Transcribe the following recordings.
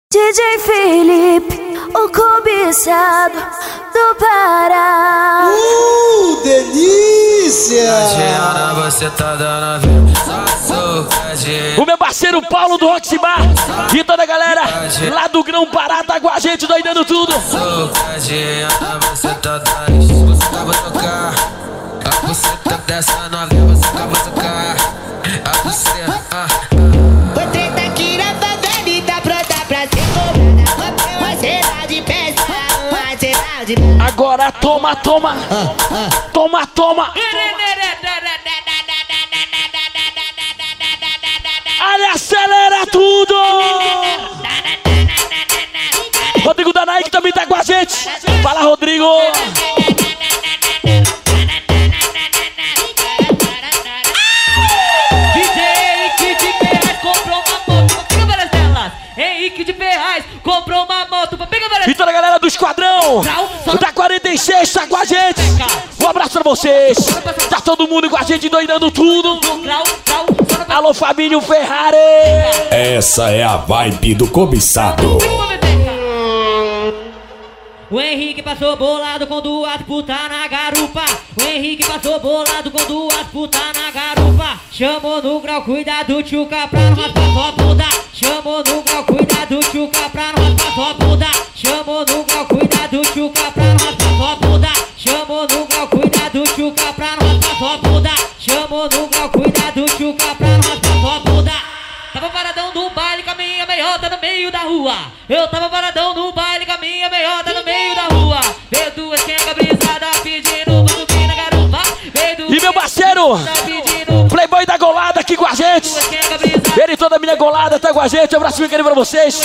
DJ Felipe, o cobiçado do Pará. Delícia! Você tá dando o meu parceiro Paulo do Roxy Bar e toda a galera lá do Grão Pará tá com a gente doidando tudo. Você tá dando, você tá vou tocar. Você tá dessa novinha, você tá vou tocar. Você, Foi treta aqui na favela e tá pronta pra ser cobrada. Vai ser lá de peça, vai ser lá de... Agora toma, toma, toma, toma. Olha, acelera tudo. Rodrigo da Nike também tá com a gente. Fala, Rodrigo. Henrique de Ferraz comprou uma moto pra pegar várias... E toda a galera do Esquadrão da 46 tá com a gente. Um abraço pra vocês. Tá todo mundo com a gente doidando tudo. Alô, Fabinho Ferrari. Essa é a vibe do cobiçado. O Henrique passou bolado com duas putas na garupa. O Henrique passou bolado com duas putas na garupa. Chamou no grau, cuidado, tchuca, pra não raspar sua bunda. Chamou no grau, cuidado, tchuca, pra não raspar sua bunda. Chamou no grau, cuidado, tchuca, pra não raspar sua bunda. Chamou no grau, cuidado, tchuca, pra não raspar sua bunda. Chamou no grau, cuidado, tchuca, pra não raspar sua bunda. Tava paradão no baile com a minha meiota no meio da rua. Eu tava paradão no baile com a minha meiota no meio da rua. Veio duas quengas brisadas pedindo pra subir na garupa. E meu parceiro Playboy da Golada aqui com a gente. Ele e toda a minha Golada tá com a gente. Um abraço bem querido pra vocês.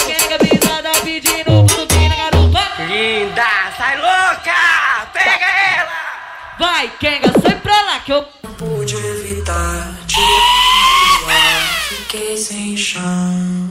Linda, sai louca! Pega ela! Vai, Kenga, sai pra lá que eu... não pude evitar te voar, fiquei sem chão.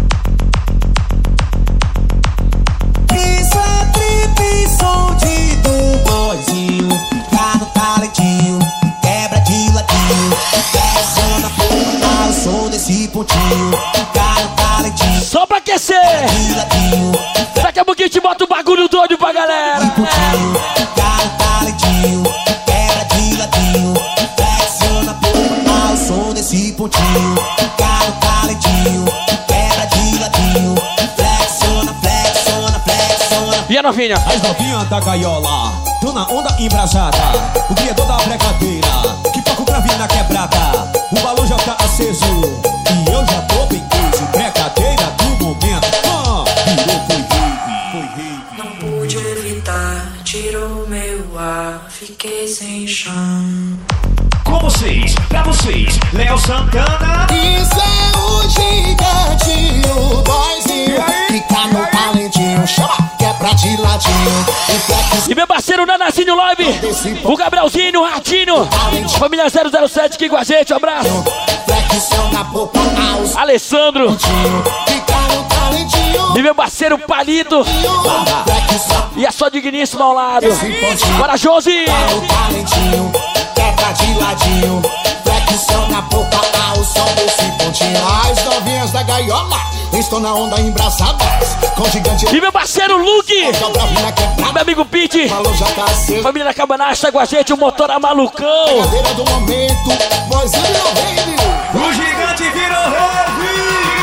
Isso é trip, som de do boizinho. Tá no talentinho, quebra de ladinho. Pressiona ao som desse pontinho. Tá no talentinho, Só pra aquecer. de ladinho. Daqui a pouquinho te bota o bagulho doido pra galera. Pontinho, tá no talentinho, quebra de ladinho. Pressiona ao som desse pontinho. Tá no talentinho, quebra de ladinho. Flexiona, flexiona, flexiona. E a novinha? As novinhas da gaiola, tô na onda embrasada. O criador da brincadeira, que toca o grave na quebrada. O balão já tá aceso e eu já tô bem preso. Brincadeira do momento, virou foi rave. Não pude evitar, tirou meu ar, fiquei sem chão. Com vocês, pra vocês, Léo Santana. Isso é o gigante, o boyzinho. Fica no talentinho, chama, quebra de ladinho. E meu parceiro Nanazinho Live, o Gabrielzinho, o Ratinho, família 007 aqui com a gente, um abraço. Flexiona a boca aos Alessandro fica no talentinho. e meu parceiro Palito. Flexiona E a sua digníssima ao lado. Bora, Josi! o talentinho, quebra de ladinho. Flexiona a boca ao som desse pontinho. As novinhas da gaiola estão na onda embraçadas. Com gigante E meu parceiro Luke, na quebrada. meu amigo Pete, Falou já tá aceso. família da Cabanagem tá com a gente, o motor a malucão. Brincadeira do momento, vozinho virou rave. O gigante virou rave.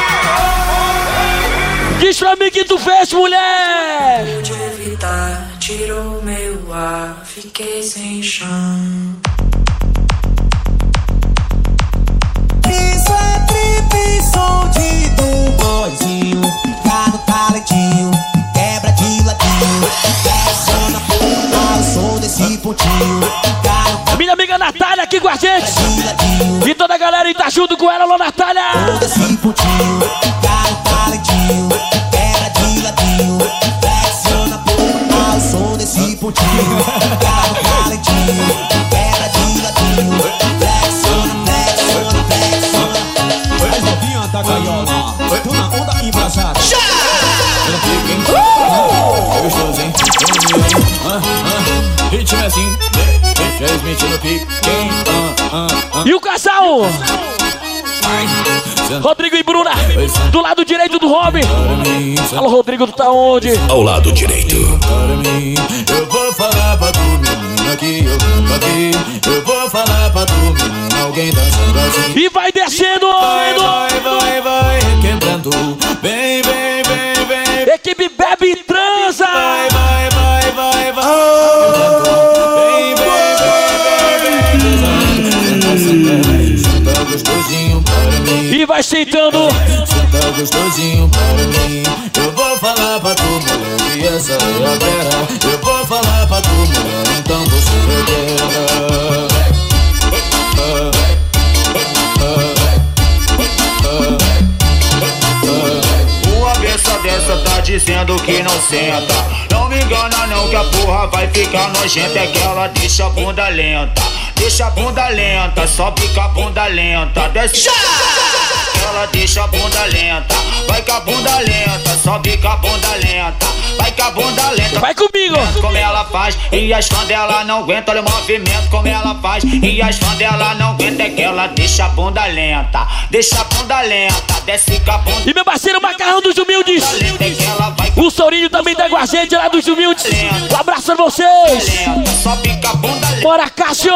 Diz pra mim que tu fez, mulher! Pude evitar, tirou meu ar, fiquei sem chão. Isso é trip, som de do boizinho. Tá no talentinho, quebra de ladinho. Pressiona ao som desse pontinho. Tá Minha amiga Natália aqui com a gente. de ladinho, E toda a galera tá junto com ela, alô Natália! desse pontinho. Tá no talentinho, quebra de ladinho. Pressiona ao som desse pontinho. Tá no talentinho, quebra de ladinho. Flexiona, flexiona, flexiona. As novinhas da gaiola, tô na onda embrasada. Gostoso, hein? Ritmo assim, deixa no pique. E o casal Rodrigo e Bruna, do lado direito do Robin. Alô, Rodrigo, tu tá onde? Ao lado direito. Eu vou falar pra tu, menina, que eu venho aqui. Eu vou falar pra tu, menina, alguém dançando assim. E vai descendo, vai, quebrando. Vem, vem, vem, vem. Equipe bebe e transa. Vai. Senta gostosinho para mim. E vai sentando. Senta gostosinho para mim. Eu vou falar pra tu, mulher, que essa é a vera. Eu vou falar pra tu, mulher, então você requer. Uma besta dessa tá dizendo que não senta. Não me engana não que a porra vai ficar nojenta. É que ela deixa a bunda lenta. Deixa a bunda lenta, sobe com a bunda lenta. Desce. Ela deixa a bunda lenta. Vai com a bunda lenta, sobe com a bunda lenta. Vai com a bunda lenta. Vai comigo. Como ela faz e as fãs dela não aguentam. Olha o movimento como ela faz e as fãs dela não aguentam. É que ela deixa a bunda lenta. Deixa a bunda lenta, desce com a bunda. E meu parceiro Macarrão dos Humildes. O Sourinho também tá com a gente lá dos Humildes. Um abraço pra vocês. Sobe com a bunda lenta. Bora, Cássio.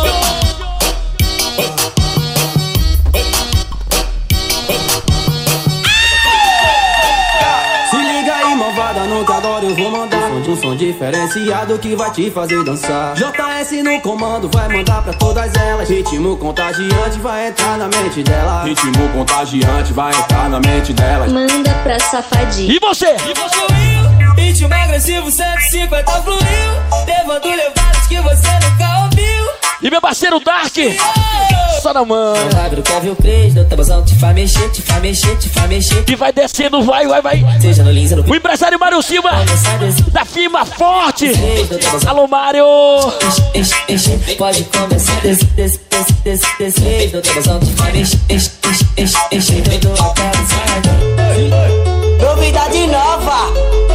Se liga aí, malvada, não te adoro, eu vou mandar um som diferenciado que vai te fazer dançar. JS no comando, vai mandar pra todas elas. Ritmo contagiante vai entrar na mente dela. Ritmo contagiante vai entrar na mente delas. Manda pra safadinha. E você? Ritmo agressivo 150 fluiu, levando levadas que você nunca ouviu. E meu parceiro Dark, só na mão. O quer ver o Cris, no tabuzão te faz mexer, te faz mexer, te faz mexer. E vai descendo, vai. Seja no Lins, no o empresário Mário Silva, da firma Forte. Alô, Mário. Pode começar desse, no tabuzão te faz mexer, todo a cara. Novidade nova.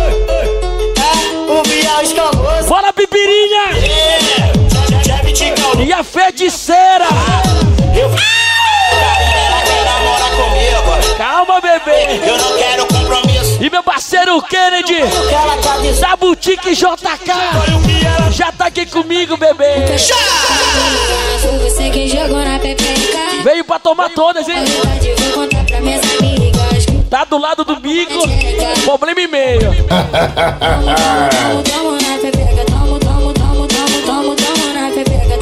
O Bial escamoso. Bora, Pipirinha. E a feiticeira. Calma, bebê. Eu não quero compromisso. E meu parceiro Kennedy, da Boutique JK, já tá aqui comigo, bebê. Foi você quem jogou na pepeca. Veio pra tomar todas, hein? Vou contar pra minhas amigas. Tá do lado do bico, problema e meio. Tomo na pepeca, tomo na pepeca,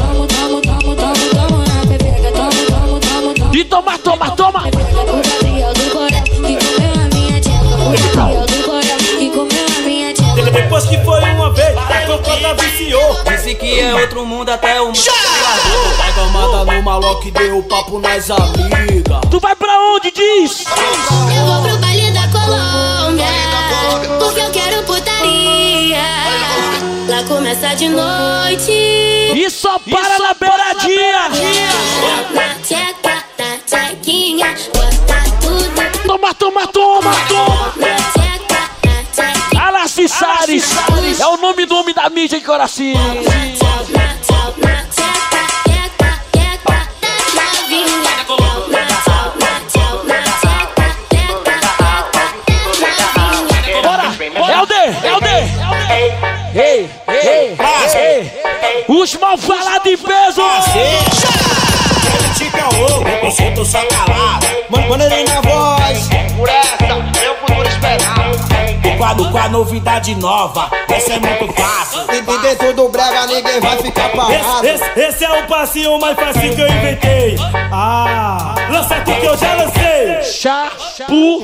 tomo na pepeca, E toma. o Gabriel do Borel, que comeu a minha tcheca. O Gabriel do Borel, que comeu a minha tcheca. Depois que foi uma vez, a cocota viciou. Disse que é outro mundo, até o mundo se largou. Vai gamada no maloque e deu papo nas amigas. Tu vai pra onde, diz? Eu vou pro baile da Colômbia, porque eu quero putaria. Lá começa de noite. E só para na beiradinha. Na tcheca, na tchequinha, bota tudo. Toma. Na tcheca, na tchequinha. Alassi Salles, é o nome do homem da mídia em Coraci. Bora, Helder. Ei. Os mal falados em peso. Eu sinto só calado. Manda ele na voz. Por essa, meu futuro esperado. O quadro com a novidade nova, essa é muito fácil. E dentro do brega ninguém vai ficar parado. Esse é o passinho mais fácil que eu inventei. Lança aqui que eu já lancei. Chapulê.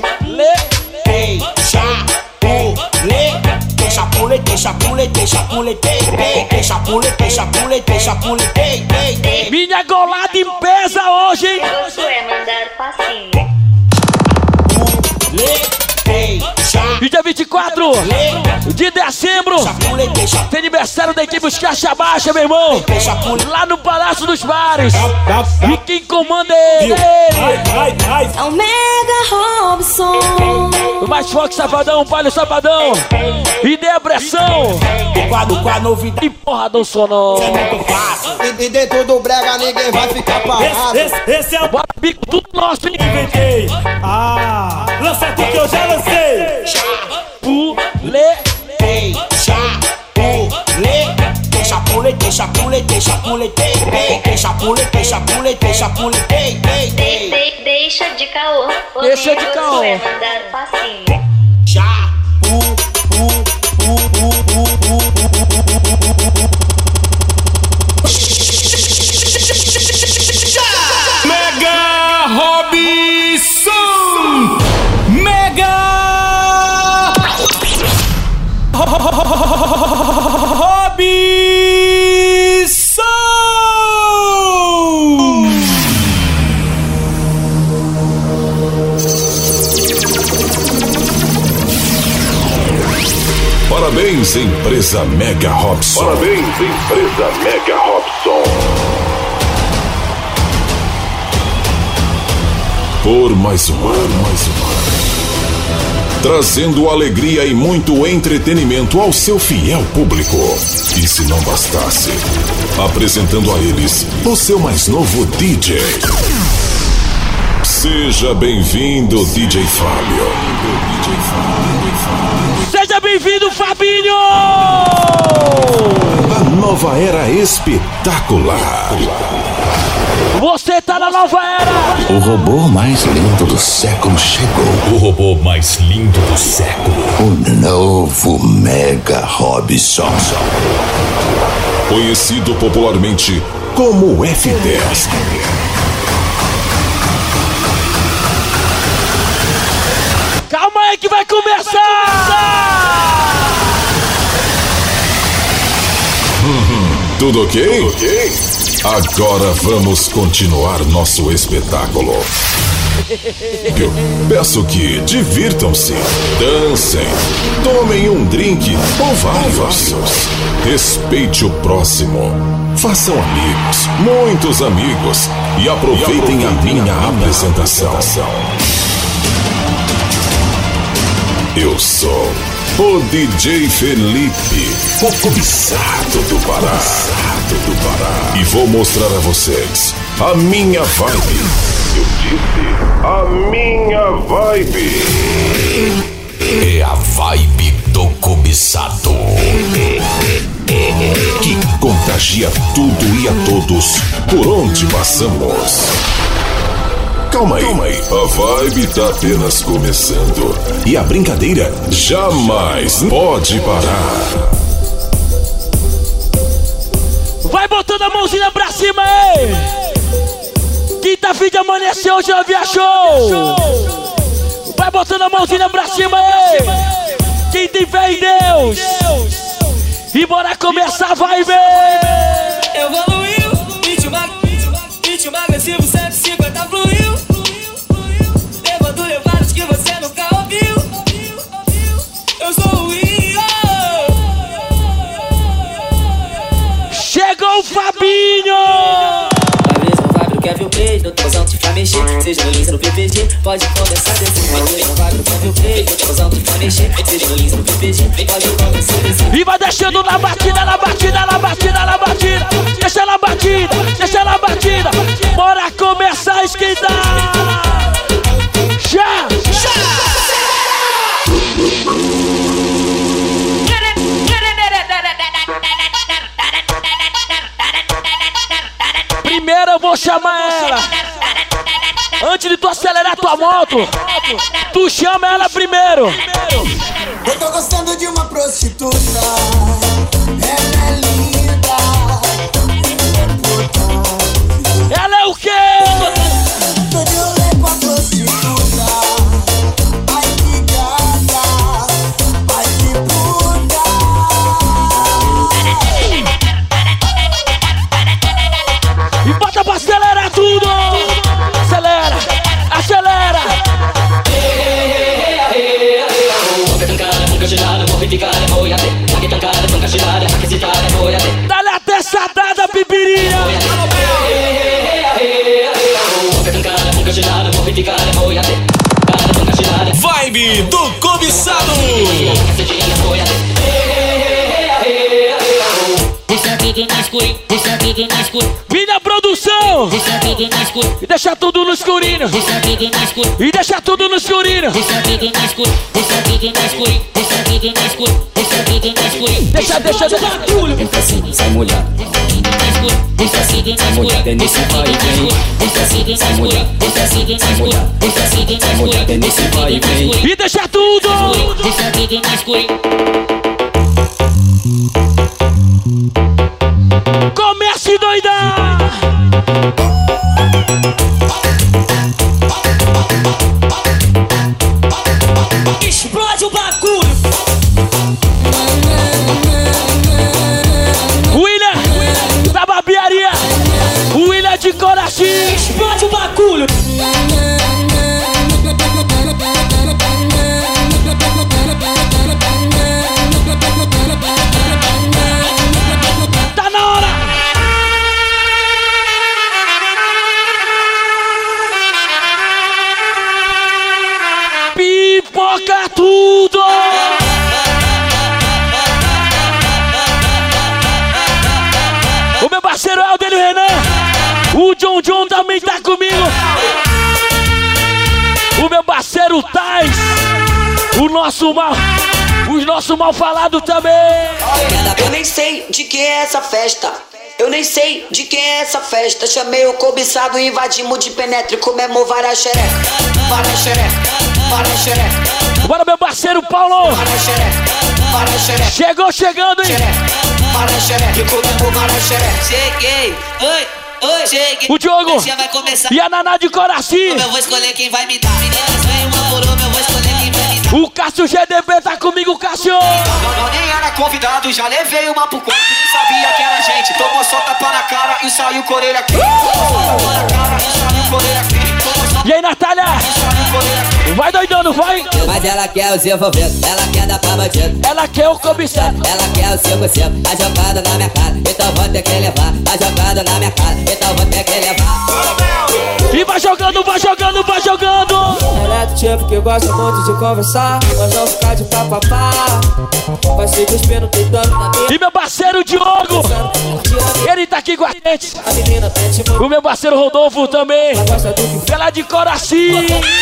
Minha golada em pesa hoje, hein? Isso é mandar passinho. Chapulê, E dia 24 de dezembro tem aniversário da equipe Os Caixa Baixa, meu irmão. Lá no Palácio dos Bares. E quem comanda é ele. É o Mega Robson. O mais forte Safadão, Palio Safadão. E Depressão. E porradão sonoro. E dentro do brega ninguém vai ficar parado. Esse é o Bora bico tudo nosso, hein? inventei. Lança tudo que eu já lancei. Deixa de caô. Deixa de caô. É mandar facinho. Mega Robson! Mega Parabéns, empresa Mega Robson. Parabéns, empresa Mega Robson. Por mais um ano. Trazendo alegria e muito entretenimento ao seu fiel público. E se não bastasse, apresentando a eles o seu mais novo DJ. Seja bem-vindo, DJ Fábio. Seja bem-vindo, Fabinho! A nova era espetacular. Você tá na nova era! O robô mais lindo do século chegou. O robô mais lindo do século. O novo Mega Robson. Conhecido popularmente como F10. Calma aí que vai começar! Tudo ok? Agora vamos continuar nosso espetáculo. Eu peço que divirtam-se, dancem, tomem um drink ou vários. Respeite o próximo, façam amigos, muitos amigos, e aproveitem a minha apresentação. Eu sou o DJ Felipe, o cobiçado do Pará. E vou mostrar a vocês a minha vibe. Eu disse a minha vibe. É a vibe do cobiçado. Que contagia tudo e a todos por onde passamos. Calma aí, a vibe tá apenas começando. E a brincadeira jamais pode parar. Vai botando a mãozinha pra cima aí! Quinta-feira de amanhecer, hoje ela viajou! Vai botando a mãozinha pra cima aí! Quem tem fé em Deus! E bora começar, vai ver! Evoluiu, ritmo agressivo, 150 fluiu. Levando levadas que você nunca ouviu. Eu sou o Rio. Chegou o Fabinho! Quer ver o peito, tô usando pra mexer. Seja no Lins ou no PPG, pode começar desse jeito. Não vai, quer ver o peito, tô usando pra mexer. Seja no Lins ou no PPG, pode começar desse jeito. E vai deixando na batida. Deixa na batida. Bora começar a esquentar. Já! Primeiro eu vou chamar ela. Antes de tu acelerar tua moto, tu chama ela primeiro. Eu tô gostando de uma prostituta. Ela é linda. Ela é o quê? Tô de rolê com a prostituta. Ai que gata. Ai que puta. E bota pra acelerar tudo. Acelera. Dá-lhe até sadada, pipirinha. Vibe do cobiçado. Vim na produção e deixa tudo no escurinho. E deixa tudo no escurinho. Deixa. Entra assim, sai molhado. Sai molhado, é nesse vai e vem. Sai molhado, sai molhado. Sai molhado, é nesse vai e vem. E deixa tudo. Comece a doidar. Explode o bagulho. William da barbearia. William de Coraci. Explode o bagulho. Tá na hora. Pipoca tudo. O meu parceiro é o dele, Renan. O John também tá comigo. O meu parceiro Tais. O nosso mal falado também. Eu nem sei de quem é essa festa. Eu nem sei de quem é essa festa. Chamei o cobiçado, invadimos de penetra e comemos várias xereca. Várias xereca, várias xereca. Bora, meu parceiro Paulo. Várias xereca, várias xereca. Chegou chegando, hein? Várias xereca e comemos várias xereca. Cheguei, oi, cheguei. O Diogo vai começar. E a Naná de Coraci. Eu vou escolher quem vai me dar. Meninas, vem uma por uma, eu vou escolher quem vai me dar. O Cássio GDB tá comigo, Cássio. Eu nem era convidado, já levei uma pro quarto. Nem sabia que era gente. Tomou só tapa na cara e saiu com a orelha aqui. Tapa na cara e saiu com a orelha aqui. E aí, Natália? Vai doidando, vai. Mas ela quer os envolvidos, ela quer dar pra bandido. Ela quer o cobiçado. Ela quer o 5-5, tá jogando na minha cara. Então vou ter que levar, tá jogando na minha cara. Então vou ter que levar. E vai jogando, vai jogando, vai jogando. Ela é do tipo que gosta muito de conversar, mas não ficar de papapá. Vai se cuspindo, tentando na minha. E meu parceiro Diogo, ele tá aqui com a gente. O meu parceiro Rodolfo também. Ela de Coraci.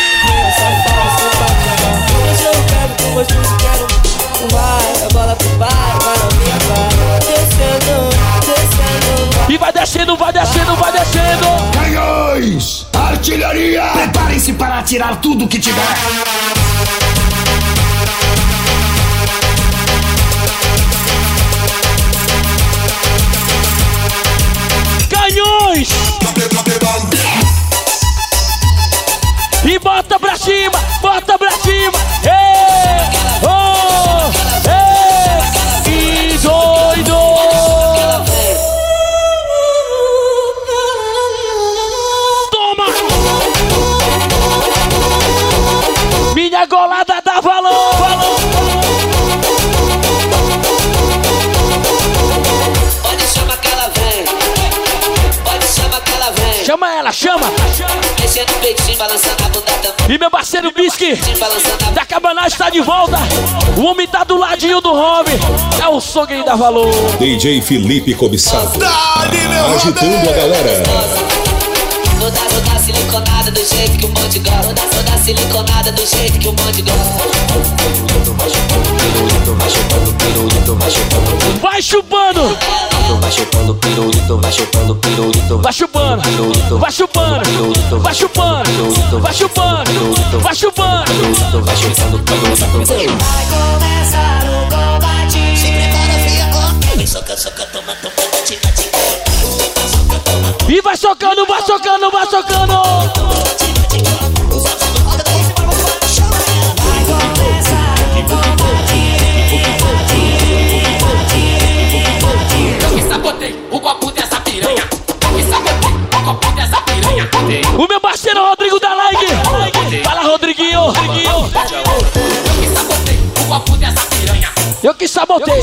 E vai descendo, vai descendo, vai descendo. Canhões, artilharia. Preparem-se para atirar tudo que tiver. Canhões. E bota pra cima, bota pra cima. Ei, oh, ei, que doido. Toma. Minha golada dá valor. Pode chamar que ela vem. Pode chamar que ela vem. Chama ela, chama. Mexendo o peitinho, balançando a bunda também. E meu parceiro Bisque da Cabanagem está de volta. O homem tá do ladinho do home. É o sogro da valor. DJ Felipe Cobiçado, agitando a galera. Toda siliconada do jeito que o monte gosta. Toda siliconada do jeito que o monte gosta. Vai chupando. Vai chupando pirulito, vai chupando pirulito. Vai chupando, vai chupando, vai chupando, vai chupando, vai chupando. Vai chupando pirulito. Vai começar o combate. Se prepara, filha, ó. Soca, soca, toma, toma, bate, bate. E vai socando, vai socando, vai socando. Vai começar o combate. Eu que sabotei o copo dessa piranha. Eu que sabotei o copo dessa piranha. O meu parceiro Rodrigo da Like. Fala, Rodriguinho. Eu que sabotei o copo dessa piranha. Eu que sabotei.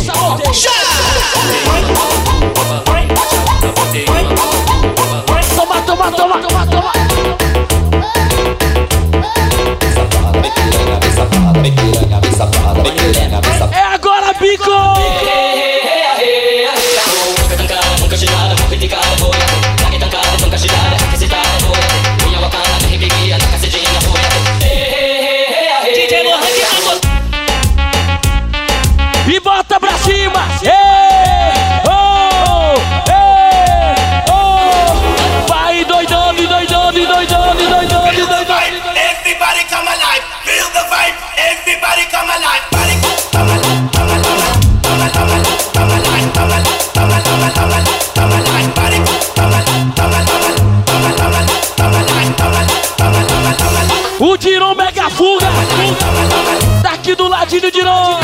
Toma, toma, toma, toma, toma. É agora, bico! E bota pra cima! Vai doidando, doidando, doidando, doidando, doidando. Everybody come alive, feel the vibe. Everybody come alive, body come alive, come alive, come alive, come alive, come alive, come alive, come alive, come alive, body come alive, come alive, come alive, come alive, come alive, come alive. O Diron mega fuga, daqui do ladinho Diron.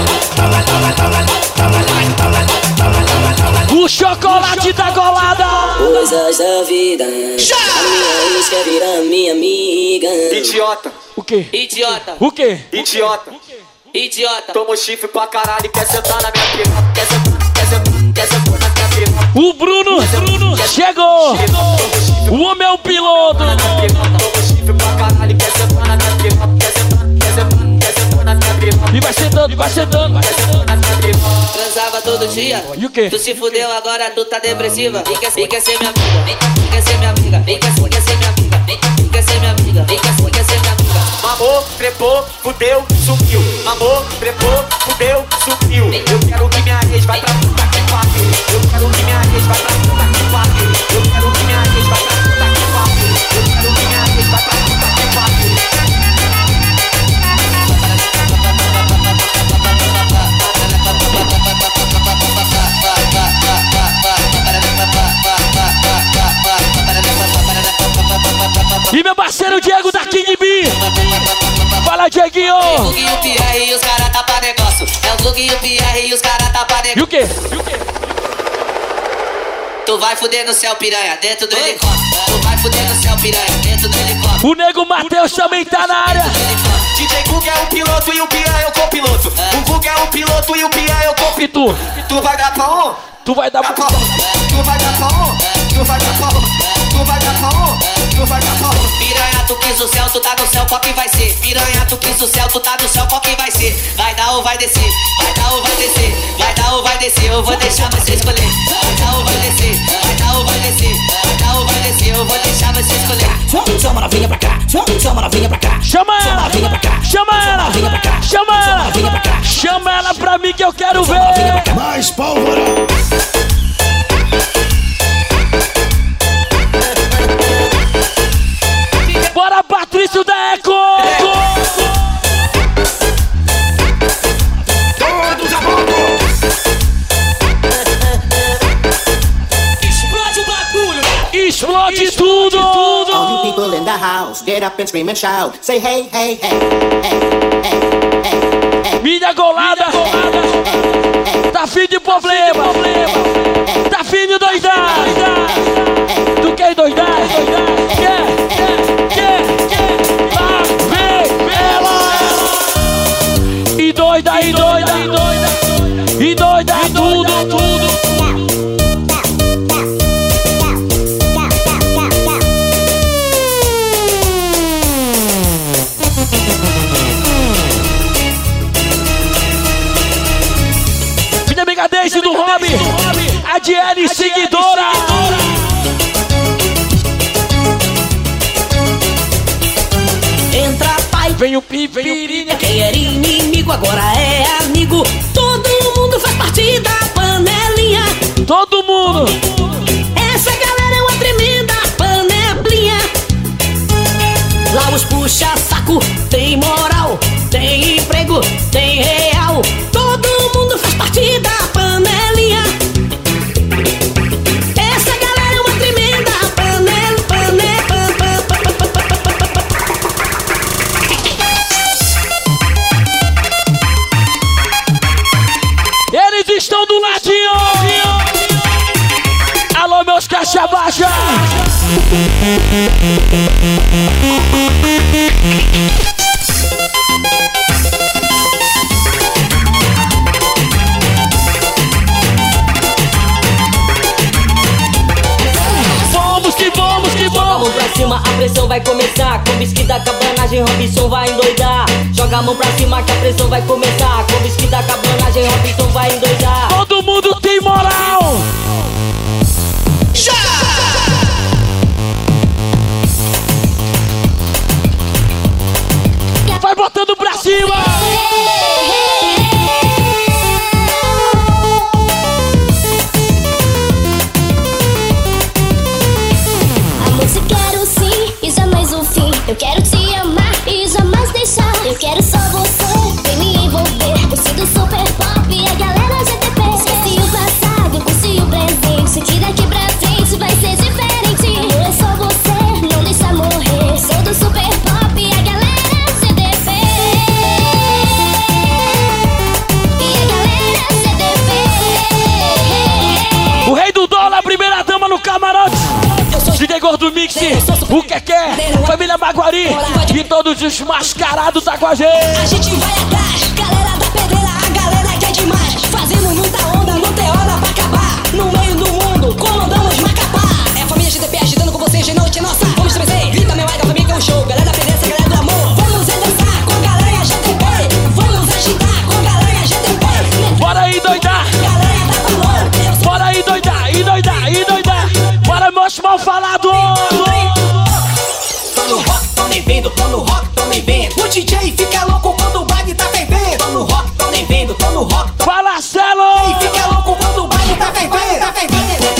O chocolate da golada. Coisas da vida. A minha ex quer virar minha amiga. Idiota. O quê? Idiota. O quê? Idiota. Idiota. Toma chifre pra caralho e quer sentar na minha pica. Quer sentar na minha pica. O Bruno chegou. O homem é o piloto. Toma chifre pra caralho e quer sentar na minha pica. Quer sentar na minha pica. E vai sentando, vai sentando, vai sentando. Transava todo dia. E o quê? Tu se fudeu, agora tu tá depressiva. Vem quer ser minha amiga. Vem quer ser minha amiga. Vem quer ser minha amiga. Vem quer ser minha amiga. Vem quer ser minha amiga. Mamou, trepou, fudeu, sumiu. Mamou, trepou, fudeu, sumiu. Eu quero que minha ex vai pra puta que pariu. Eu quero que minha ex vai pra puta que pariu. Eu quero que minha ex vai pra puta que pariu. Eu quero que minha ex vai pra puta que pariu. E meu parceiro Diego da King B. Fala, Dieguinho. É o Gug e o Pierre e os caras tá pra negócio. É o Gug e o Pierre e os caras tá pra negócio. E o quê? Tu vai fuder no céu, piranha, dentro do helicóptero. Tu vai fuder no céu, piranha, dentro do helicóptero. O nego Matheus também tá na área. DJ Gug é o piloto e o Pia é o copiloto. O Gug é o piloto e o Pia é o copiloto. E tu? Tu vai dar pra um? Tu vai dar pra um? Tu vai dar pra um? Tu vai dar pra um? Tu vai dar pra um? Tu vai dar pra um? Piranha, tu quis o céu, tu tá no céu, qual que vai ser? Piranha, tu quis o céu, tu tá no céu, qual que vai ser? Vai dar ou vai descer? Vai dar ou vai descer? Vai dar ou vai descer? Eu vou deixar você escolher. Vai dar ou vai descer? Vai dar ou vai descer? Vai dar ou vai descer? Eu vou deixar você escolher. Chama ela, venha pra cá. Chama ela, venha pra cá. Chama ela, venha pra cá. Chama ela, venha pra cá. Chama ela, venha pra cá. Chama ela pra mim que eu quero ver. Mais pólvora. Bora, Patrício da Eco! Todos a bordo! Explode o bagulho! Explode tudo! All you people in the house, get up and scream and shout. Say hey, hey, hey, hey, hey, hey, hey. Minha golada! Tá fim de problema! Tá fim de doidar! Tu quer doidar? Quer? Lá vem ela! E doida, e doida, e doida! E doida, tudo! Minha amiga Daisy do Hobby, a Diane seguidora. Entra pai, Vem o Pipirinha. quem era inimigo agora é amigo. Todo mundo faz parte da panelinha. Todo mundo. Essa galera é uma tremenda panelinha. Lá os puxa-saco, tem moral, tem emprego, tem real. Todo mundo faz parte da panelinha. Essa galera é uma tremenda panela. Eles estão do ladinho. Alô, meus caixa baixa. Com whisky da cabanagem, Robinson vai endoidar. Joga a mão pra cima que a pressão vai começar. Com whisky da cabanagem, Robinson vai endoidar. Todo mundo tem moral. Já! Vai botando pra cima. Se quero sim e jamais o fim. Eu quero te amar e jamais deixar. Eu quero só você, vem me envolver. Você do super pop e a galera GTP. Esqueci o passado, curti o presente. Sei que daqui pra frente vai ser diferente. Amor, é só você, não deixa morrer. Sou do super pop e a galera GTP. E a galera GTP. O rei do dólar, primeira dama no camarote. DJ Gordo Mix, o Keké, família Maguari e todos os mascarados tá com a gente. A gente vai atrás, galera da pedreira, a galera que é demais. Fazendo muita onda, não tem hora pra acabar. No meio do mundo, comandamos Macapá. É a família GTP agitando com vocês de noite, nossa. Vamos trazer, grita meu ega, família que é um show. Galera da pedreira, galera do amor. Vamos dançar com a galera GTP. Vamos agitar com a galera GTP. Bora aí doidar. Bora aí doidar, e doidar, e doidar. Bora meus mal falados. Tô no rock, tô nem vendo, tô no rock, tô nem vendo. O DJ fica louco quando o baile tá fervendo. Tô no rock, tô nem vendo, tô no rock. Fala, Celo! E fica louco quando o baile tá fervendo, tá fervendo.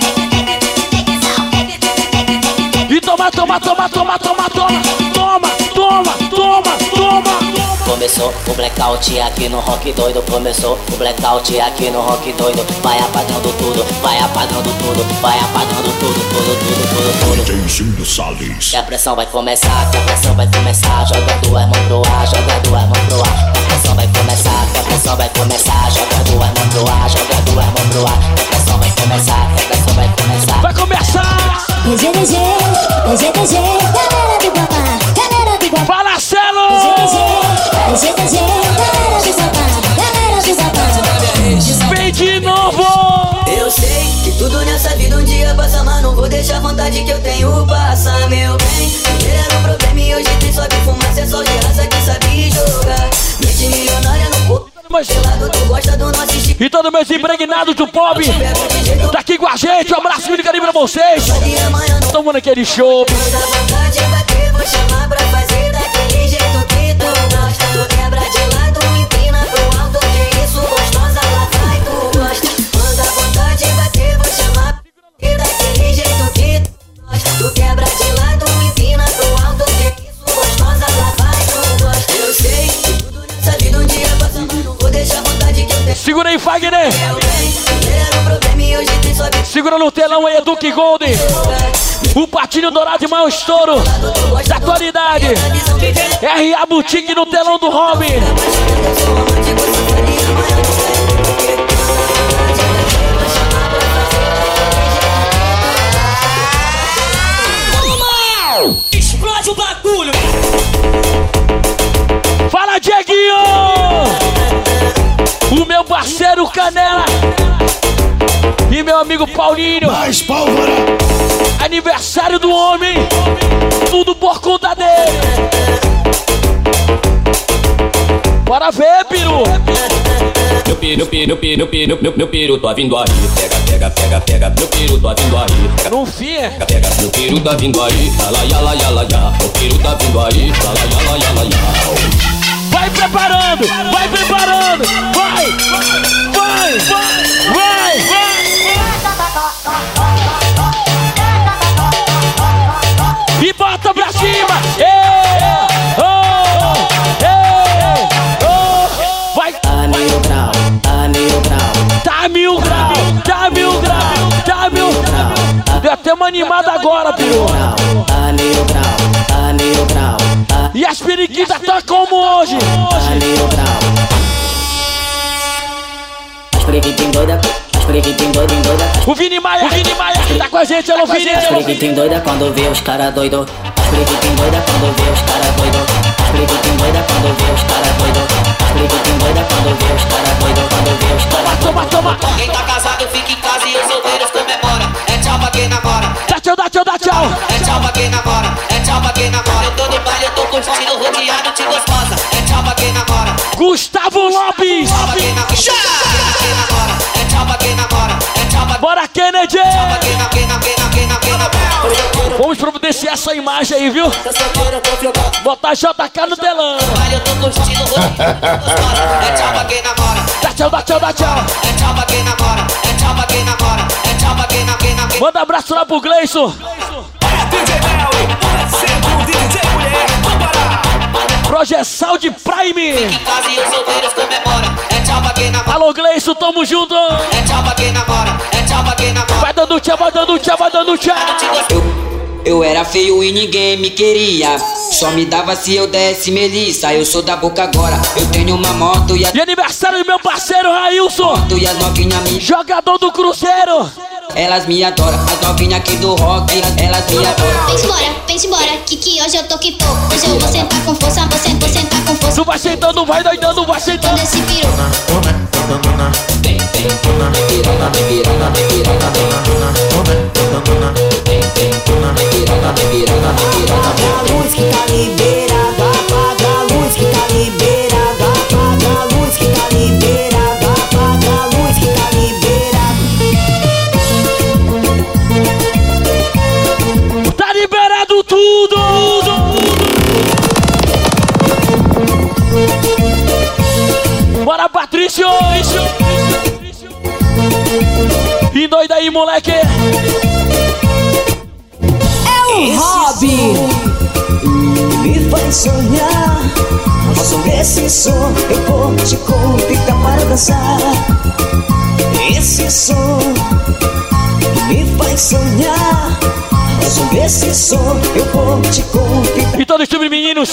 E toma, toma, toma, toma, toma, toma. Toma, toma, toma, toma. Começou o blackout aqui no rock doido. Começou o blackout aqui no rock doido. Vai apagando tudo, vai apagando tudo. Vai apagando tudo, tudo. DJ Júnior Salles. Que a pressão vai começar, que a pressão vai começar. Jogando as mãos pro ar, jogando as mãos pro ar. Que a pressão vai começar, que a pressão vai começar. Jogando as mãos pro ar, jogando as mãos pro ar. Que a pressão vai começar, que a pressão vai começar. Vai começar! GDG, GDG, galera do Guapá, galera do Guapá. Fala, Celo! GDG, galera do Guapá, galera do Guapá. Vem de novo! Eu sei que tudo nessa vida um dia passa, mas não vou deixar a vontade que eu tenho passar, meu bem. Dinheiro era um problema e hoje tem só que fumaça, é só de raça que sabe jogar. Mente milionária no corpo. E todos meus impregnados do pop tá aqui com a gente, um abraço muito carinho pra vocês. Tomando aquele show. Vou chamar pra fazer daquele jeito que tu gosta. Tu quebra de lado, empina pro alto, que isso gostosa, lá vai tu gosta. Manda a vontade bater, vou chamar pra fazer daquele jeito que tu gosta. Tu quebra de lado, empina pro alto, que isso gostosa, lá vai tu gosta. Eu sei que tudo nessa vida um dia passa, mas não vou deixar a vontade que eu tenho. Segura aí, Fagner. Segura no telão aí, Duke Golden. O patinho dourado de maior estouro da atualidade. R.A. Boutique no telão do Robin. Explode o bagulho. Fala, Dieguinho! O meu parceiro Canela e meu amigo Paulinho. Mais pólvora. Aniversário do homem, tudo por conta dele. Bora ver, peru. Meu peru, tô vindo aí. Pega, meu peru, tô vindo aí. Não fia. Pega, meu peru tá vindo aí. Yala, yala, yala. Meu peru tá vindo aí. Yala, yala, yala. Vai preparando, vai preparando. Vai. E bota pra cima. Vai. Tá mil grau, tá mil grau. Tá mil grau, tá mil grau, tá mil grau. Deu até uma animada agora, piru. Tá mil grau, tá mil grau. E as periquitas tá como hoje? Tá mil grau. As periquitas doida. O Vini Maia, tá com a gente, alô Vini. As periquitas doida quando vê os cara doido. As periquitas doida quando vê os cara doido. As periquitas doida quando vê os cara doido. As periquitas doida quando vê os cara doido. Quando vê os cara doido. Toma. Quem tá casado fica em casa e os solteiros comemora. É tchau pra quem namora. Dá tchau. É tchau pra quem namora. É tchau pra quem namora. Eu tô Lopes. Bora, Kennedy! Vamos providenciar essa imagem aí, viu? Botar JK no telão. Dá tchau, dá tchau, dá tchau. Manda abraço lá pro Gleison. Projeção de Prime. Alô, Gleison, tamo junto. Vai dando tchau, vai dando tchau, vai dando tchau. Eu era feio e ninguém me queria. Só me dava se eu desse melissa. Eu sou da boca agora, eu tenho uma moto e aniversário do meu parceiro Railson. E as novinhas me... Jogador do Cruzeiro. Elas me adoram, as novinhas aqui do rock, elas me adoram. Vem embora, que hoje eu tô que tô. Hoje eu vou sentar com força, vou sentar com força. Tu vai sentando, vai doidando, vai sentando. Nesse piru. Apaga a luz que tá liberada, apaga a luz que tá liberada, apaga a luz que tá liberada, apaga a luz que tá liberada. Tá liberado tudo! Bora, Patrício! E doida aí, moleque! O hobby me faz sonhar. Posso ver esse som, eu vou te convidar para dançar. Esse som me faz sonhar. Posso ver esse som, eu vou te convidar. E todo time de meninos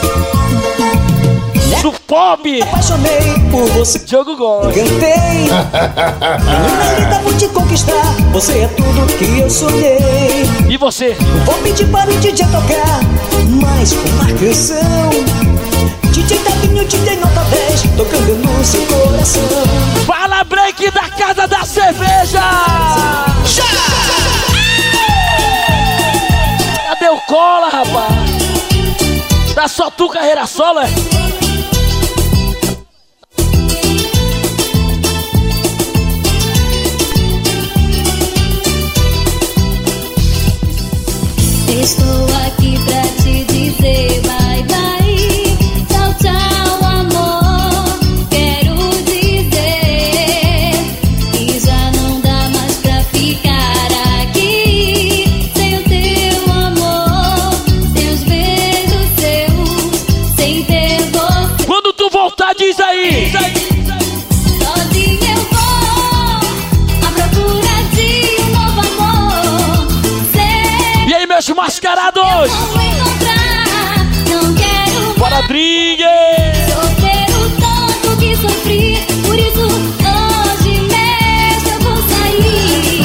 do pop. Apaixonei por você, Diogo Gomes. Cantei. Na vida vou te conquistar. Você é tudo que eu sonhei. E você? Vou pedir para o DJ tocar mais uma canção. DJ Tavinho, DJ Nota 10, tocando no seu coração. Fala, break da Casa da Cerveja. Cadê o cola, rapaz? Dá só tu carreira solo, é? Estou aqui pra te dizer bye bye. Tchau, tchau, amor. Quero dizer que já não dá mais pra ficar aqui sem o teu amor, sem os beijos teus, sem ter você. Quando tu voltar, diz aí. Sozinha eu vou à procura de um novo amor. E aí, meus mascarados? Não quero bora, Drigue! sofrer o tanto que sofri. Por isso hoje mesmo eu vou sair.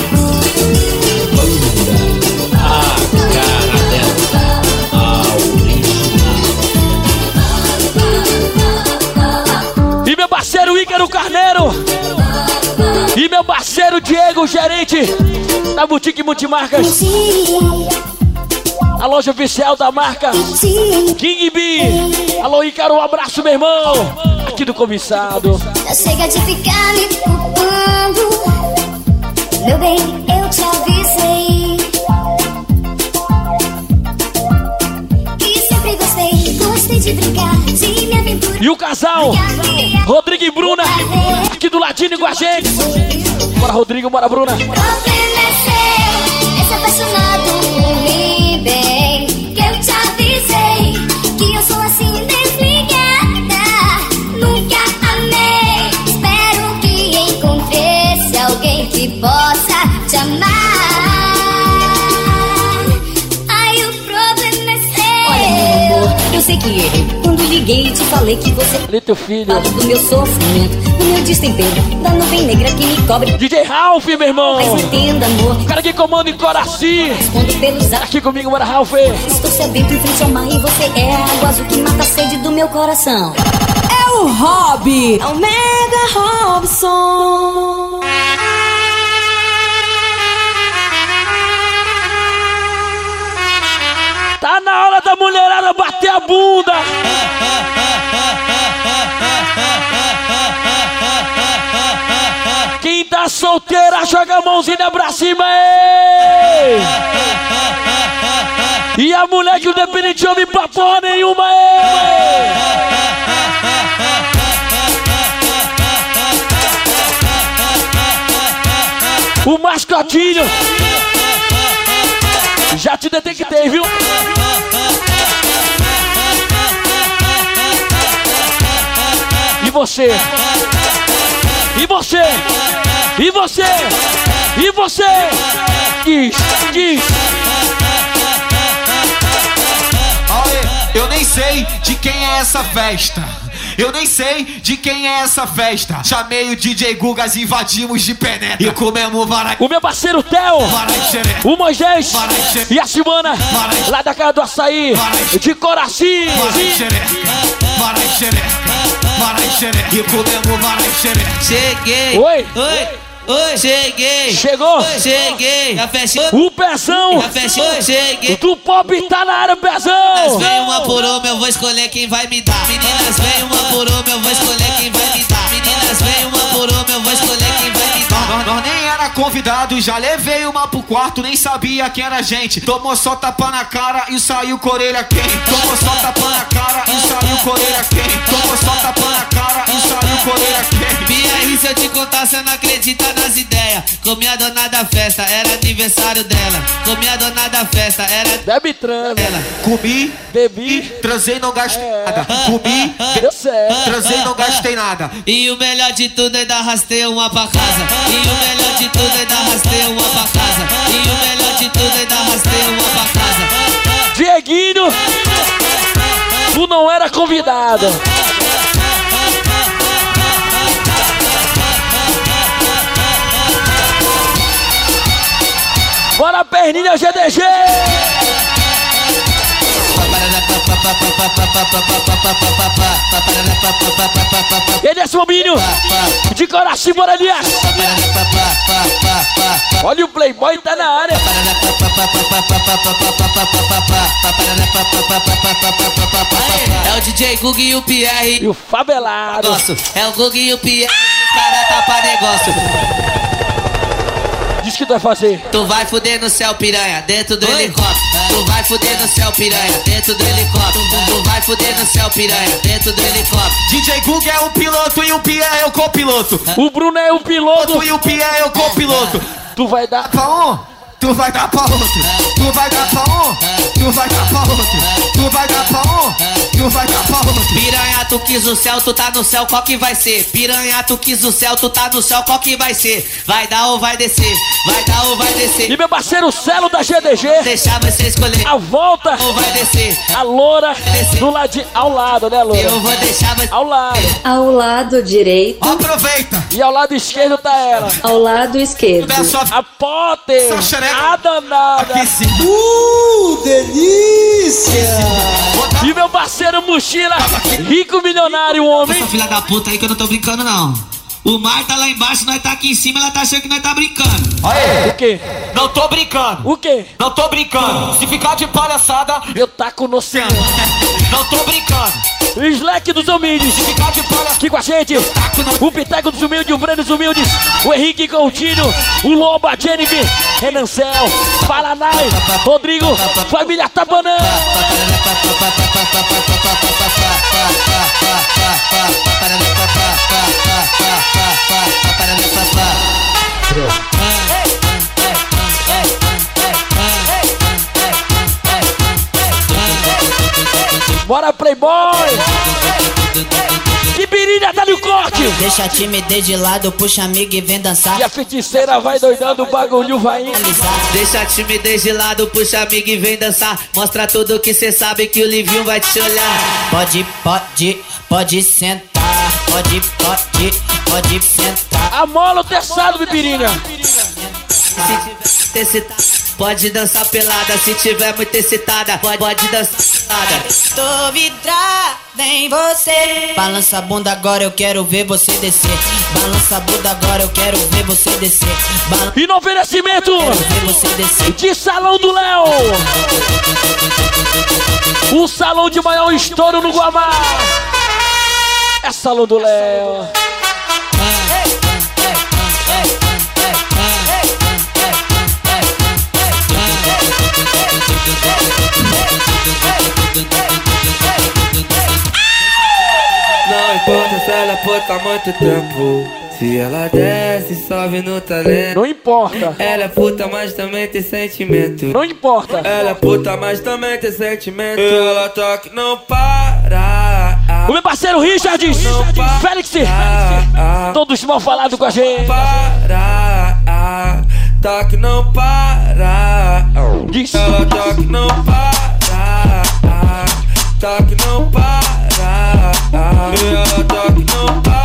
E meu parceiro Ícaro Carneiro. E meu parceiro Diego, gerente da Boutique Multimarcas. A loja oficial da marca King B. Alô, Ícaro, um abraço, meu irmão. Aqui do comissado. Já chega de ficar me culpando. Meu bem, eu te avisei que sempre gostei de brincar, de me aventurar. E o casal Rodrigo e Bruna aqui do ladinho com a gente. Bora, Rodrigo, bora, Bruna. O problema é seu, é se apaixonado por mim, bem. Que eu te avisei que eu sou assim desligada. Nunca amei. Espero que encontre-se alguém que possa te amar. Ai, o problema é seu. Olha, meu amor, eu sei que errei quando liguei e te falei que você ali teu filho do meu sofrimento, do meu destempero, da nuvem negra que me cobre. DJ Ralph, meu irmão. Mas entenda, amor, o cara que comanda em Coraci. Escondo pelos ar. Aqui comigo, bora, Ralph. Estou sedento em frente ao mar e você é a água azul que mata a sede do meu coração. É o Hobby, é o Mega Robson. Tá na hora da mulherada bater a bunda. solteira, joga a mãozinha pra cima, ei! E a mulher que não depende de homem pra porra nenhuma, ei! O mascotinho já te detectei, viu? E você? E você? E você? E você? Diz. Olha, eu nem sei de quem é essa festa. Eu nem sei de quem é essa festa. Chamei o DJ Gugas, invadimos de penetra e comemos varai. O meu parceiro Theo, o Moisés e a Simona, lá da casa do açaí, de Coraci. Varai xereca, e comemos varai xereca. Cheguei. Oi. Oi, cheguei. Chegou. Cheguei. A festa. O Pezão. A festa. Cheguei. Do pop tá na área, Pezão. Vem uma por uma, eu vou escolher quem vai me dar. Meninas, vem uma por uma, eu vou escolher quem vai me dar. Meninas, vem uma por uma, eu vou escolher quem vai me dar. Nós nem era convidado, já levei uma pro quarto, nem sabia quem era a gente. Tomou só tapa na cara e saiu com a orelha quente. Tomou só tapa na cara e saiu com a orelha quente. Tomou só tapa na cara e saiu com a orelha quente. Bia, se eu te contar, você não acredita nas ideias. Comi a dona da festa, era aniversário dela. Comi a dona da festa, era... Bebe transa. Comi, bebi, transei, não gastei nada. Comi, deu certo. Transei, não gastei nada. E o melhor de tudo ainda arrastei uma pra casa. E o melhor de tudo ainda arrastei uma pra casa. E o melhor de tudo ainda arrastei uma pra casa. Dieguinho, tu não era convidado. Bora, perninha GDG! Ele é Sominho de Coraci, bora ali. Olha o Playboy, tá na área. É o DJ Gug e o Pierre e o Favelado. É o Gug e o Pierre, os caras tá pra negócio. Diz que tu vai fazer. Tu vai fuder no céu, piranha, dentro do helicóptero. Tu vai fuder no céu, piranha, dentro do helicóptero. Tu vai fuder no céu, piranha, dentro do helicóptero. DJ Gug é o piloto e o Pierre é o copiloto. O Bruno é o piloto e o Pierre é o copiloto. Tu vai dar pra um, tu vai dar pra outro. Tu vai dar pra um, tu vai dar pra outro. Tu vai dar pra um, tu vai dar pra outro. Piranha, tu quis o céu, tu tá no céu, qual que vai ser? Piranha, tu quis o céu, tu tá no céu, qual que vai ser? Vai dar ou vai descer? Vai dar ou vai descer? E meu parceiro Celo da GDG, deixar você escolher a volta ou vai descer? A loura do lado ao lado, né, loura? Eu vou deixar você ao lado. Ao lado direito. Aproveita. E ao lado esquerdo tá ela. Ao lado esquerdo. A Potter. A danada. Aqui sim. Delícia. E meu parceiro Mochila, rico milionário, homem. Essa filha da puta aí que eu não tô brincando, não. O mar tá lá embaixo, nós tá aqui em cima, ela tá achando que nós tá brincando. Aê. O quê? Não tô brincando. O quê? Não tô brincando. Se ficar de palhaçada, eu taco no céu. Não tô brincando. O Slack dos humildes. Se ficar de palhaçada, aqui com a gente. O Piteco dos humildes, o Breno dos humildes. O Henrique Coutinho. O Lobo, a Jennifer. Renan Cel. Paranai. Rodrigo. Família Tabanã. Bora, Playboy! Que pirinha tá no corte! Deixa a timidez de lado, puxa amiga e vem dançar. E a feiticeira vai doidando, o bagulho vai indo. Deixa a timidez de lado, puxa amiga e vem dançar. Mostra tudo que cê sabe que o Livinho vai te olhar. Pode sentar. Pode sentar. Amola o terçado, bibirinha. Pode dançar pelada, se tiver muito excitada. Pode dançar. Tô vidrada em você. Balança a bunda agora, eu quero ver você descer. Balança a bunda agora, eu quero ver você descer. E no oferecimento de Salão do Léo, o salão de maior estouro no Guamá. É Salão do Léo. puta há muito tempo. Se ela desce, sobe no talento. Não importa. Ela é puta, mas também tem sentimento. Não importa. Ela é puta, mas também tem sentimento. Ela toca e não para. O meu parceiro Richard, Félix, todos mal falados com a gente. Para, toca e não para. Diz. Ela toca e não para. Toca e não para. Ela toca e não para.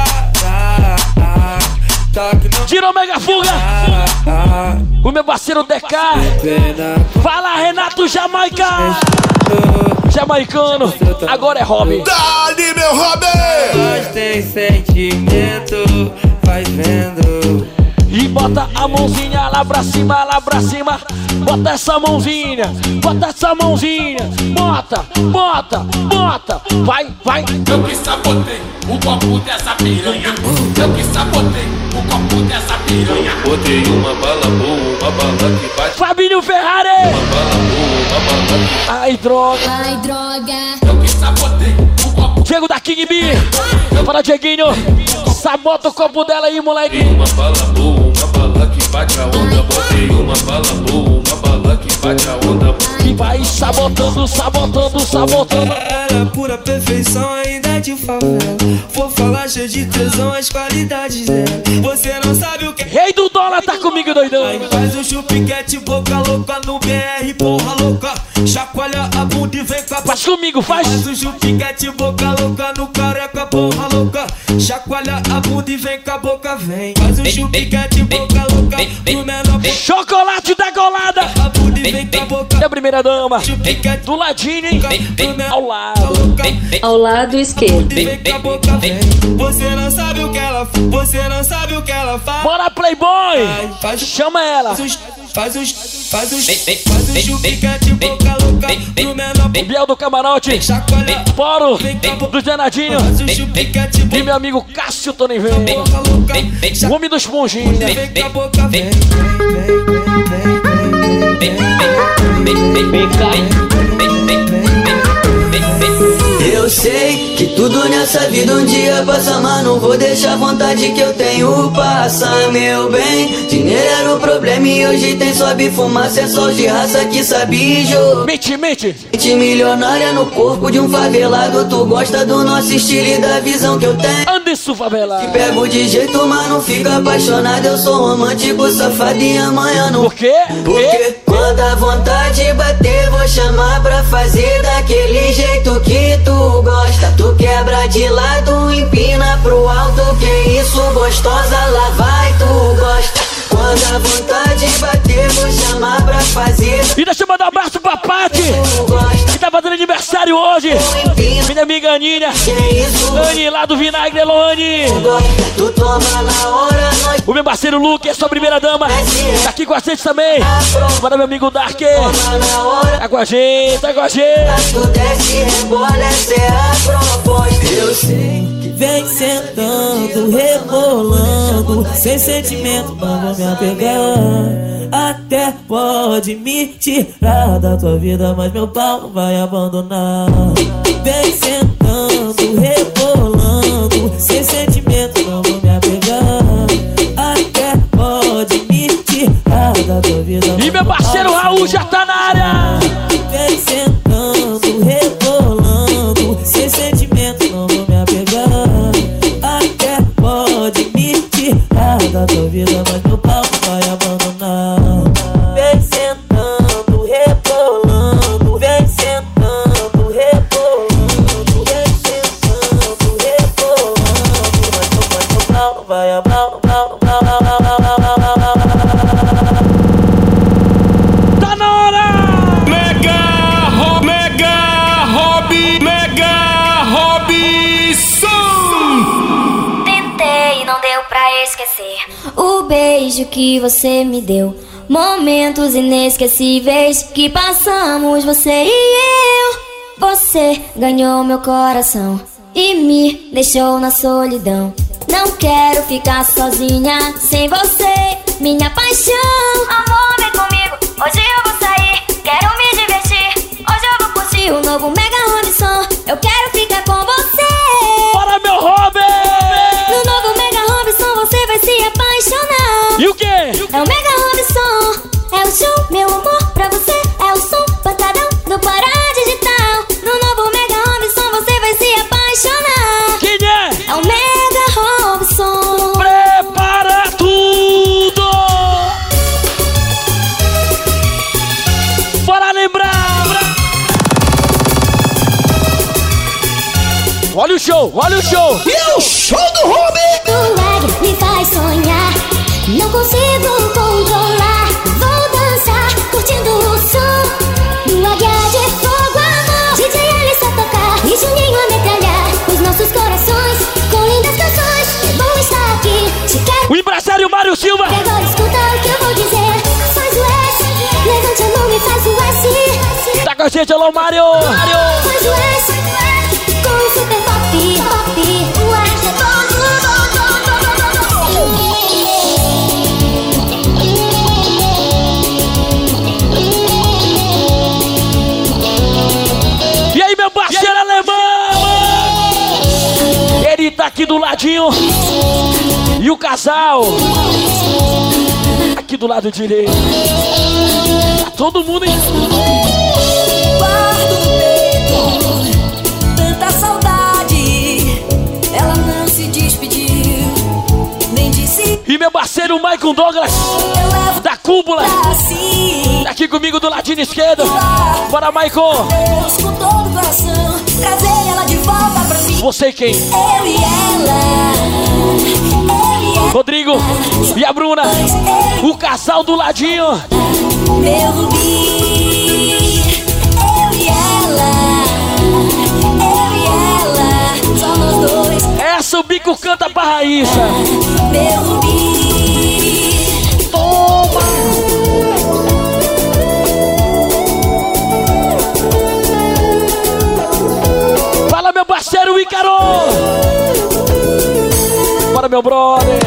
Tira o mega fuga. O meu parceiro DK. Fala, Renato Jamaica. Jamaicano, agora é hobby. Dali, meu hobby. Nós tem sentimento, faz vendo. E bota a mãozinha lá pra cima, lá pra cima. Bota essa mãozinha, bota essa mãozinha. Bota, bota, bota. Vai, vai. Eu que sabotei o copo dessa piranha. Eu que sabotei o copo dessa piranha. Botei uma bala boa, uma bala que bate. Fabinho Ferrari. Uma bala boa, uma bala que bate. Ai, droga. Ai, droga. Eu que sabotei o copo. Diego da King B. Para Dieguinho. Sabota o copo dela aí, moleque. Uma bala boa, uma bala que bate a onda. Botei uma bala boa, uma bala que bate a onda. E vai sabotando, sabotando, sabotando. Ela é pura perfeição, ainda de favela. Vou falar cheio de tesão, as qualidades dela. Você não sabe o que. Rei do dólar tá comigo, doidão. Aí faz o chupiquete, boca louca no BR, porra louca. Chacoalha a bunda e vem com a. Faz comigo, faz. Faz o chupiquete, boca louca no careca, porra louca. Chacoalha a bunda e vem com a boca, vem. Faz o chupiquete, boca louca no menor. Chocolate da golada. A bunda e vem com a boca. E a primeira dama. Do ladinho, hein? Ao lado. Ao lado esquerdo. Você não sabe o que ela faz. Você não sabe o que ela faz. Bora, Playboy! Chama ela! Faz o chupiquete, boca louca no menor. Biel do Camarote. Poro do Janadinho. E meu amigo Cássio Tony Vem. O homem dos ponjinhos. Eu sei que tudo nessa vida um dia passa, mas não vou deixar a vontade que eu tenho passar, meu bem. Dinheiro era o problema e hoje tem sobe fumaça, é só de raça que sabe jogar. Mente. Mente milionária no corpo de um favelado, tu gosta do nosso estilo e da visão que eu tenho. Anderson Favela. Te pego de jeito, mas não fica apaixonado, eu sou romântico, safado e amanhã não. Por quê? Porque quando a vontade bater, vou chamar pra fazer daquele jeito que tu gosta. Tu quebra de lado, empina pro alto, que isso gostosa, lá vai, tu gosta. Quando a vontade bater, vou chamar pra fazer. E deixa eu mandar um abraço pra Paty, que tá fazendo aniversário hoje. Minha amiga Aninha, Anny lá do Vinagre, Elohane. Tu toma na hora, nós. O meu parceiro Luke, é sua primeira dama, tá aqui com a gente também. Bora, meu amigo Dark, tá com a gente, tá com a gente. Tu desce, rebola, essa é a proposta. Eu sei que vem sentando, rebolando, sem sentimento, não vou me apegar. Até pode me tirar da tua vida, mas meu pau não vai abandonar. Vem sentando, rebolando, sem sentimento, não vou me apegar. Até pode me tirar da tua vida. E meu parceiro Raul já tá na área. Vem sentando, rebolando, sem sentimento, não vou me apegar. Até pode me tirar da tua vida, mas meu pau não vai abandonar. Vem sentando, rebolando, vem sentando, rebolando, vem sentando, rebolando, mas meu pau não vai abandonar. Tá na hora! Esquecer o beijo que você me deu, momentos inesquecíveis que passamos, você e eu. Você ganhou meu coração e me deixou na solidão. Não quero ficar sozinha sem você, minha paixão. Amor, vem comigo, hoje eu vou sair, quero me divertir. Hoje eu vou curtir o novo Mega Robinson, eu quero ficar com você. Bora, meu Robin! show, olha o show. E o show do Rubi. O me faz sonhar, não consigo controlar. Vou dançar, curtindo o som do Águia de Fogo, amor. DJ Alisson tocar e Juninho a metralhar os nossos corações com lindas canções. É bom estar aqui, te quero. O empresário Mário Silva. E agora escuta o que eu vou dizer. Faz o S, levante a mão e faz o S. Tá com a gente, alô Mário. Faz o S, com o super pop, pop. O S é bom. E aí, meu parceiro alemão? Ele tá aqui do ladinho. E o casal aqui do lado direito. Tá todo mundo, hein? Guardo no peito tanta saudade. Ela não se despediu, nem disse. E meu parceiro Michael Douglas, da Cúpula, tá aqui comigo do ladinho esquerdo. Bora, Michael. Deus, com todo o coração, trazer ela de volta pra mim. Você quem? Eu e ela. Rodrigo e a Bruna, o casal do ladinho. Meu Rubi, eu e ela, só nós dois. Essa o bico canta pra Raíssa. Meu Rubi, toma. Fala, meu parceiro Ícaro. Bora, meu brother.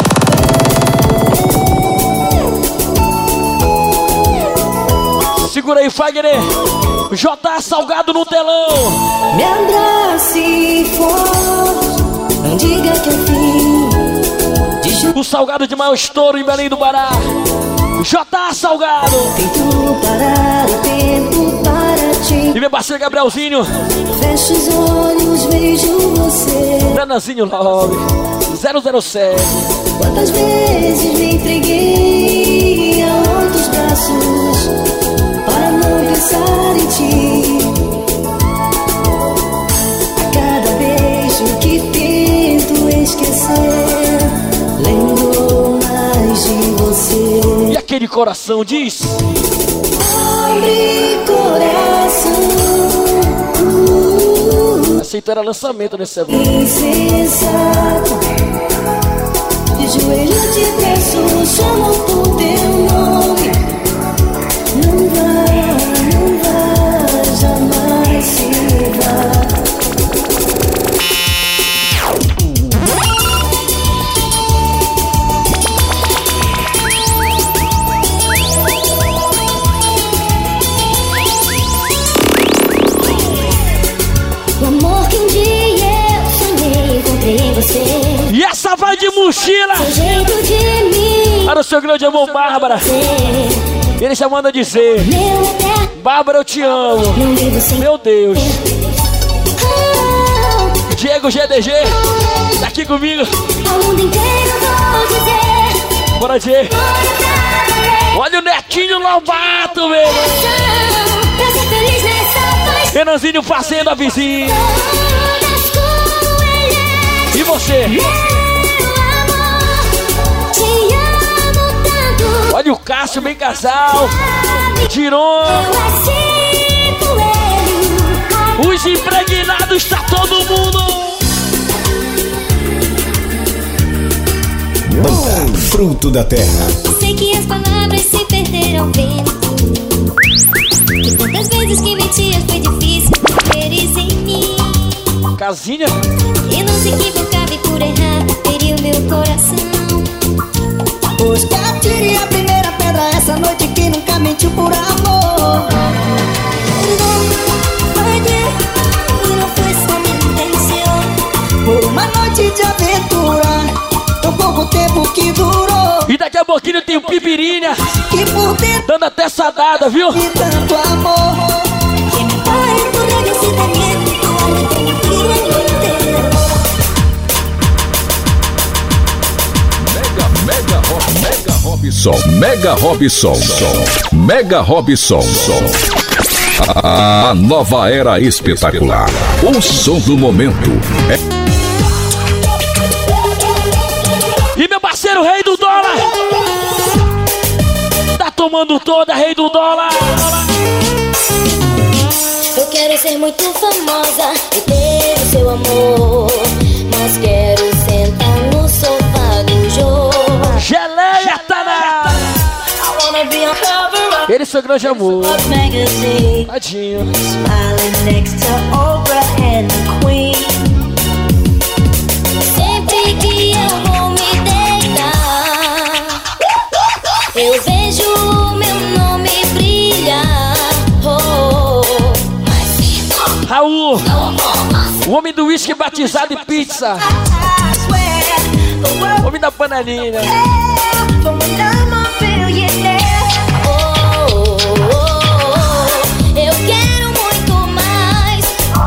Segura aí, Fagner. J Salgado no telão. Me abrace forte, não diga que é fim. O Salgado de maior estouro em Belém do Pará. J Salgado. Tento parar o tempo para ti. E meu parceiro Gabrielzinho. Fecho os olhos, vejo você. Dananzinho Love 007. Quantas vezes me entreguei a outros braços para não pensar em ti. A cada beijo que tento esquecer, lembro mais de você. E aquele coração diz: abre coração. Aceitou, era lançamento nesse evento. Insensato, de joelho te peço, chamo por teu nome. Não vai, jamais se vá. O amor que um dia eu sonhei, encontrei em você. E essa vai de mochila. Seu jeito de mim. Para o seu grande amor, Bárbara. Ele já manda dizer: Bárbara, eu te amo. Meu Deus. Diego GDG tá aqui comigo. Ao mundo inteiro vou dizer. Bora, Diego. Olha o Netinho Lobato, meu. Pra ser feliz nessa paixão. Renanzinho fazendo a vizinha. E você? Olha o Cássio, bem casal. Diron. Os impregnados, tá todo mundo. Banda Fruto da Terra. Sei que as palavras se perderam ao vento. Que tantas vezes que mentias foi difícil veres em mim. Casinha. E não se equivocava e por errar feriu meu coração. Pois que atire a primeira pedra essa noite que nunca mentiu por amor. E não foi só minha intenção. Por uma noite de aventura, tão pouco tempo que durou. E daqui a pouquinho tem o Pipirinha E por dentro dando até sadada, viu? de tanto amor. Que me põe por agradecimento. Olha, tem um dia inteiro. Mega Robson. Mega Robson. A nova era espetacular. O som do momento. parceiro, rei do dólar. Tá tomando toda, rei do dólar. Eu quero ser muito famosa e ter o seu amor, mas quero sentar no sofá do jogo. Geleia tá na... Ele seu grande amor. Tadinho. Smiling next to Oprah and the Queen. Sempre que eu vou me deitar, eu vejo o meu nome brilhar. Raul, o homem do uísque batizado e pizza. O homem da panelinha. Eu quero muito mais.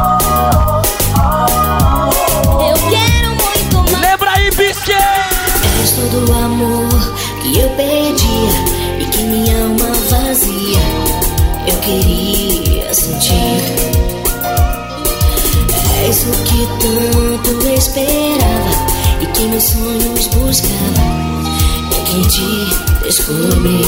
Eu quero muito mais. Lembra aí, bisque! És todo o amor que eu pedia e que minha alma vazia eu queria sentir. És o que tanto esperava e que meus sonhos buscava. É quem te descobri.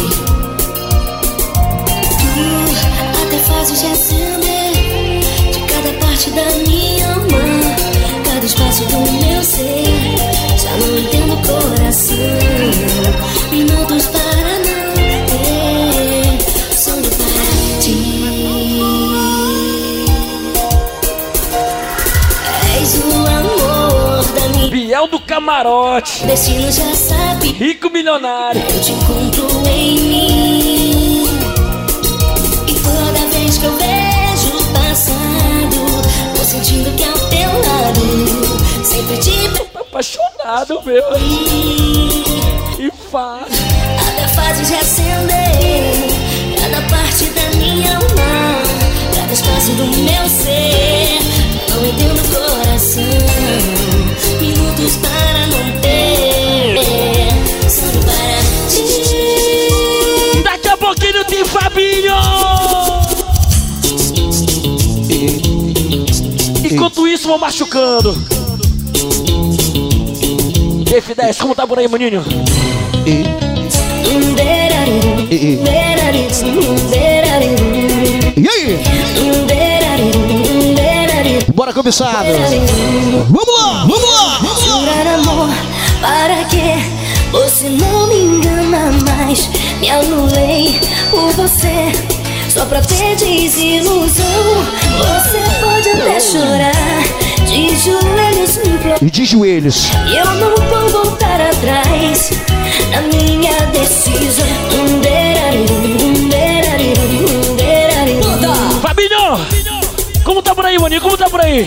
Até fazes de acender de cada parte da minha alma, cada espaço do meu ser. Já não entendo o coração. Minutos para não ter sonho para ti. És o amor da minha... Biel do camarote. Destino já sabe. Rico milionário. Eu te encontro em mim. E toda vez que eu vejo o passado, vou sentindo que ao teu lado sempre te... Apaixonado, meu. E faz. Até fazes reacender cada parte da minha alma, cada espaço do meu ser. Não entendo o coração. Minutos para não ter sonho para ti. Daqui a pouquinho tem Fabinho. Enquanto isso, vou machucando. F10, como tá por aí, maninho? E aí? Bora, cobiçado. Vamos lá, vamos lá. Jurar amor, para que você não me engana mais? Me anulei por você, só pra ter desilusão. Você pode até chorar de joelhos me implorar, E de joelhos. e eu não vou voltar atrás na minha decisão. Fabinho! Como tá por aí, maninho? Como tá por aí?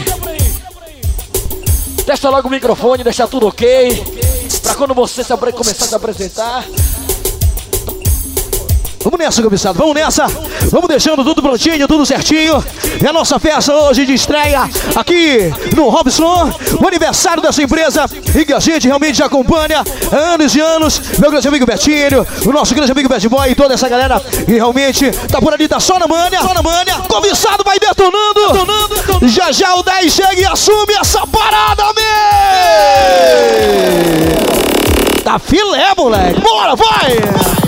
Testa logo o microfone, deixar tudo ok. Pra quando você começar a se apresentar. Vamos nessa, cobiçado, vamos nessa. Vamos deixando tudo prontinho, tudo certinho. É a nossa festa hoje de estreia aqui no Robson, o aniversário dessa empresa e que a gente realmente já acompanha há anos e anos. Meu grande amigo Betinho, o nosso grande amigo Bad Boy e toda essa galera que realmente tá por ali, tá só na manha. Cobiçado vai detonando. Já já o 10 chega e assume essa parada, meu! Tá filé, moleque. Bora, vai!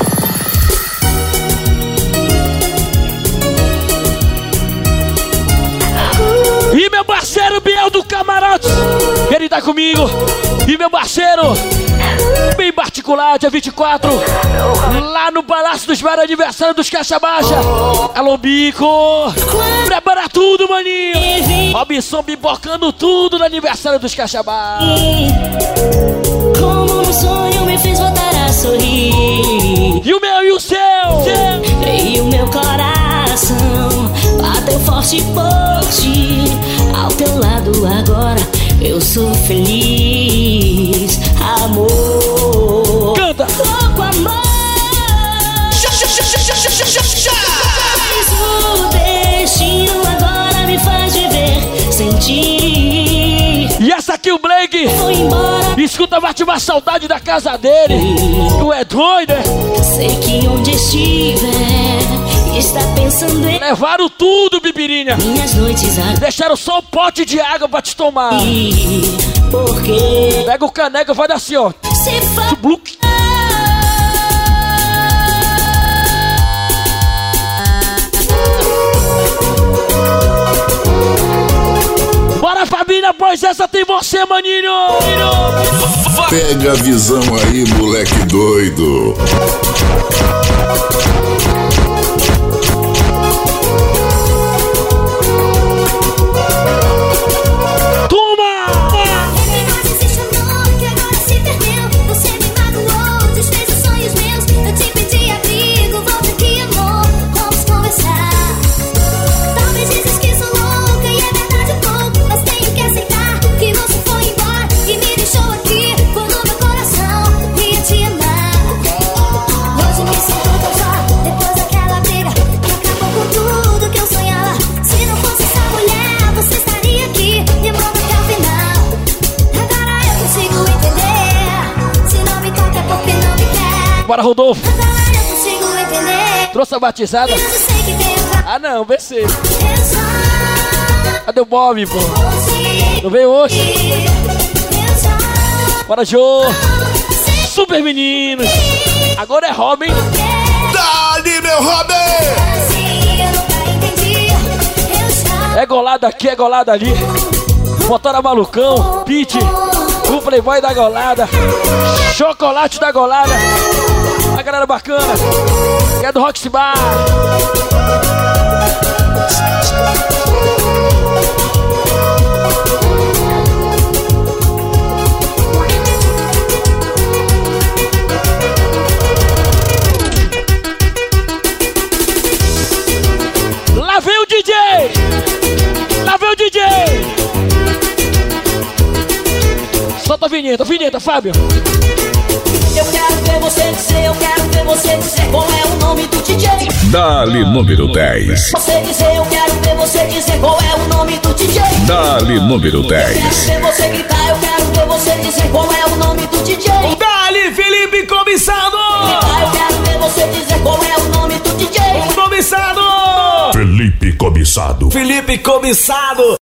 E meu parceiro Biel do Camarote, ele tá comigo. E meu parceiro, bem particular, dia 24, lá no Palácio dos Bares, aniversário dos Caixa Baixa. Alô, Bico, prepara tudo, maninho. Robson bibocando tudo no aniversário dos Caixa Baixa. Como no sonho me fez voltar a sorrir. E o meu e o seu? E o meu coração bateu forte por ti. Ao teu lado agora eu sou feliz. Amor, canta. louco amor. Mas o destino agora me faz viver sem ti. E essa aqui o Blake Foi embora. escuta, bate uma saudade da casa dele. Tu é doido, né? Sei que onde estiver está pensando em Levaram tudo, Bibirinha. minhas noites agora. Deixaram só um pote de água pra te tomar. Porque Pega o caneco e vai dar assim, ó. te falar. Bora, Fabinha, pois essa tem você, maninho. Pega a visão aí, moleque doido. Bora, Rodolfo. Trouxe a batizada? Ah, não, BC. Cadê o Bob, pô? Não veio hoje? Bora, Jô. Super meninos. Agora é Robin. Dali, meu Robin! É golada aqui, é golada ali. Motora Malucão, Pete, o Playboy da golada, Chocolate da golada. A galera bacana, que é do Roxy Bar. Lá vem o DJ! Lá vem o DJ! Solta a vinheta, Fábio. Eu quero ver você dizer qual é o nome do DJ. Dali número 10. Você dizer, eu quero ver você dizer qual é o nome do DJ. Dali número 10. Eu quero ver você gritar, eu quero ver você dizer qual é o nome do DJ. Dali, Felipe Comissado. Eu quero ver você dizer qual é o nome do DJ. Comissado. Felipe Comissado. Felipe Comissado.